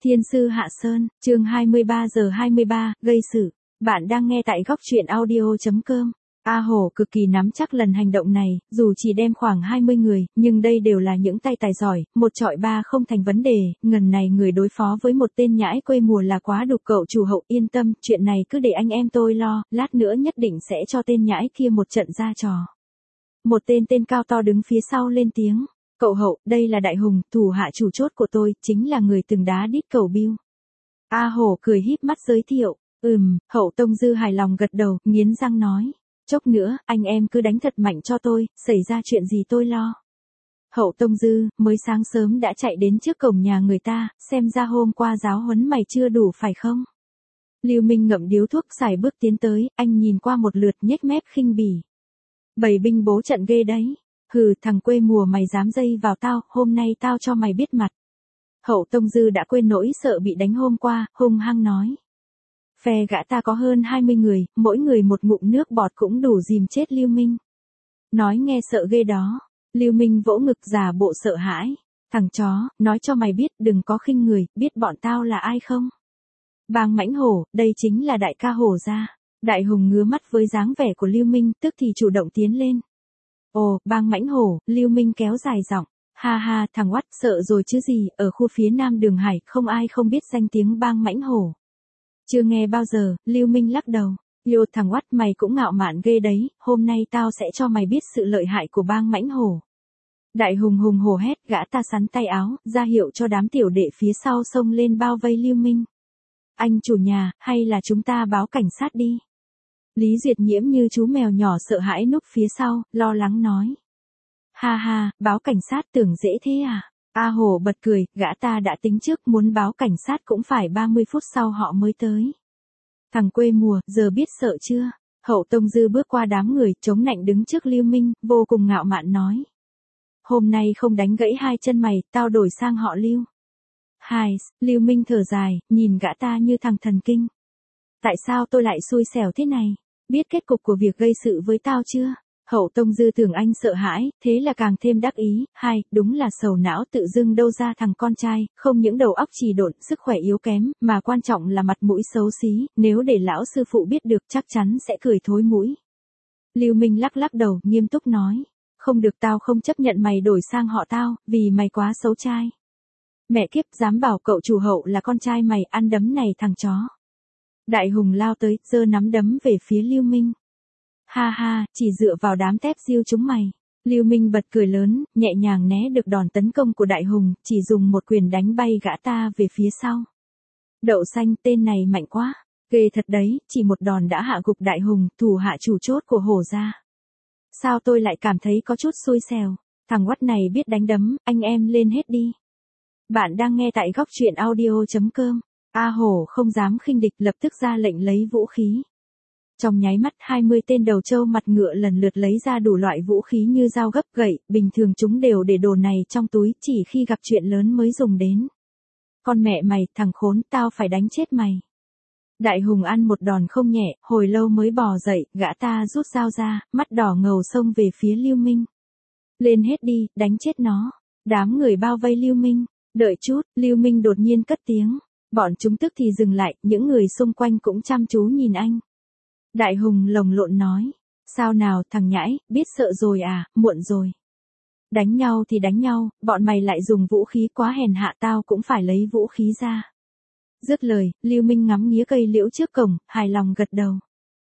Thiên sư Hạ Sơn, chương 23 giờ 23, gây sự. Bạn đang nghe tại góc truyện audio.com. A Hổ cực kỳ nắm chắc lần hành động này, dù chỉ đem khoảng 20 người, nhưng đây đều là những tay tài giỏi, một chọi ba không thành vấn đề, ngần này người đối phó với một tên nhãi quê mùa là quá đủ. Cậu chủ Hậu yên tâm, chuyện này cứ để anh em tôi lo, lát nữa nhất định sẽ cho tên nhãi kia một trận ra trò. Một tên cao to đứng phía sau lên tiếng. Cậu Hậu, đây là Đại Hùng, thủ hạ chủ chốt của tôi, chính là người từng đá đít cầu Bill. A Hổ cười híp mắt giới thiệu. Hậu Tông Dư hài lòng gật đầu, nghiến răng nói. Chốc nữa, anh em cứ đánh thật mạnh cho tôi, xảy ra chuyện gì tôi lo. Hậu Tông Dư, mới sáng sớm đã chạy đến trước cổng nhà người ta, xem ra hôm qua giáo huấn mày chưa đủ phải không? Lưu Minh ngậm điếu thuốc xài bước tiến tới, anh nhìn qua một lượt nhếch mép khinh bỉ. Bầy binh bố trận ghê đấy. Hừ, thằng quê mùa mày dám dây vào tao, hôm nay tao cho mày biết mặt. Hậu Tông Dư đã quên nỗi sợ bị đánh hôm qua, hung hăng nói. Phe gã ta có hơn 20 người, mỗi người một ngụm nước bọt cũng đủ dìm chết Lưu Minh. Nói nghe sợ ghê đó. Lưu Minh vỗ ngực giả bộ sợ hãi. Thằng chó, nói cho mày biết đừng có khinh người, biết bọn tao là ai không? Bang Mãnh Hổ, đây chính là đại ca Hổ gia. Đại Hùng ngứa mắt với dáng vẻ của Lưu Minh, tức thì chủ động tiến lên. Ồ, Bang Mãnh Hổ, Lưu Minh kéo dài giọng. Ha ha, thằng oắt, sợ rồi chứ gì, ở khu phía nam Đường Hải, không ai không biết danh tiếng Bang Mãnh Hổ. Chưa nghe bao giờ, Lưu Minh lắc đầu. Yo, thằng oắt, mày cũng ngạo mạn ghê đấy, hôm nay tao sẽ cho mày biết sự lợi hại của Bang Mãnh Hổ. Đại Hùng hùng hổ hét, gã ta sắn tay áo, ra hiệu cho đám tiểu đệ phía sau xông lên bao vây Lưu Minh. Anh chủ nhà, hay là chúng ta báo cảnh sát đi? Lý Duyệt Nhiễm như chú mèo nhỏ sợ hãi núp phía sau, lo lắng nói. Ha ha, báo cảnh sát tưởng dễ thế à? A Hổ bật cười, gã ta đã tính trước muốn báo cảnh sát cũng phải 30 phút sau họ mới tới. Thằng quê mùa, giờ biết sợ chưa? Hậu Tông Dư bước qua đám người, chống nạnh đứng trước Lưu Minh, vô cùng ngạo mạn nói. Hôm nay không đánh gãy hai chân mày, tao đổi sang họ Lưu. Hai, Lưu Minh thở dài, nhìn gã ta như thằng thần kinh. Tại sao tôi lại xui xẻo thế này? Biết kết cục của việc gây sự với tao chưa? Hậu Tông Dư tưởng anh sợ hãi, thế là càng thêm đắc ý. Hai, đúng là sầu não tự dưng đâu ra thằng con trai, không những đầu óc trì độn, sức khỏe yếu kém, mà quan trọng là mặt mũi xấu xí, nếu để lão sư phụ biết được chắc chắn sẽ cười thối mũi. Lưu Minh lắc lắc đầu, nghiêm túc nói. Không được, tao không chấp nhận mày đổi sang họ tao, vì mày quá xấu trai. Mẹ kiếp, dám bảo cậu chủ Hậu là con trai mày, ăn đấm này thằng chó. Đại Hùng lao tới, giơ nắm đấm về phía Lưu Minh. Ha ha, chỉ dựa vào đám tép diêu chúng mày. Lưu Minh bật cười lớn, nhẹ nhàng né được đòn tấn công của Đại Hùng, chỉ dùng một quyền đánh bay gã ta về phía sau. Đậu xanh, tên này mạnh quá. Ghê thật đấy, chỉ một đòn đã hạ gục Đại Hùng, thủ hạ chủ chốt của Hổ gia. Sao tôi lại cảm thấy có chút xui xẻo? Thằng oắt này biết đánh đấm, anh em lên hết đi. Bạn đang nghe tại góc truyện audio.com. A Hổ không dám khinh địch, lập tức ra lệnh lấy vũ khí. Trong nháy mắt 20 tên đầu trâu mặt ngựa lần lượt lấy ra đủ loại vũ khí như dao gấp, gậy, bình thường chúng đều để đồ này trong túi, chỉ khi gặp chuyện lớn mới dùng đến. Con mẹ mày, thằng khốn, tao phải đánh chết mày. Đại Hùng ăn một đòn không nhẹ, hồi lâu mới bò dậy, gã ta rút dao ra, mắt đỏ ngầu xông về phía Lưu Minh. Lên hết đi, đánh chết nó. Đám người bao vây Lưu Minh. Đợi chút, Lưu Minh đột nhiên cất tiếng. Bọn chúng tức thì dừng lại, những người xung quanh cũng chăm chú nhìn anh. Đại Hùng lồng lộn nói. Sao nào, thằng nhãi, biết sợ rồi à, muộn rồi. Đánh nhau thì đánh nhau, bọn mày lại dùng vũ khí quá hèn hạ, tao cũng phải lấy vũ khí ra. Dứt lời, Lưu Minh ngắm nghía cây liễu trước cổng, hài lòng gật đầu.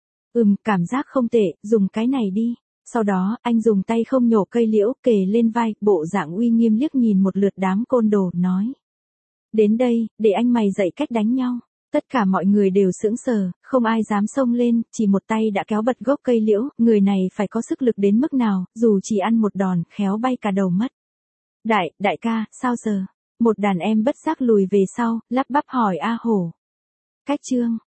Cảm giác không tệ, dùng cái này đi. Sau đó, anh dùng tay không nhổ cây liễu, kề lên vai, bộ dạng uy nghiêm liếc nhìn một lượt đám côn đồ, nói. Đến đây, để anh mày dạy cách đánh nhau. Tất cả mọi người đều sững sờ, không ai dám xông lên, chỉ một tay đã kéo bật gốc cây liễu, người này phải có sức lực đến mức nào, dù chỉ ăn một đòn, khéo bay cả đầu mất. Đại ca, sao giờ? Một đàn em bất giác lùi về sau, lắp bắp hỏi A Hổ. Cách chương.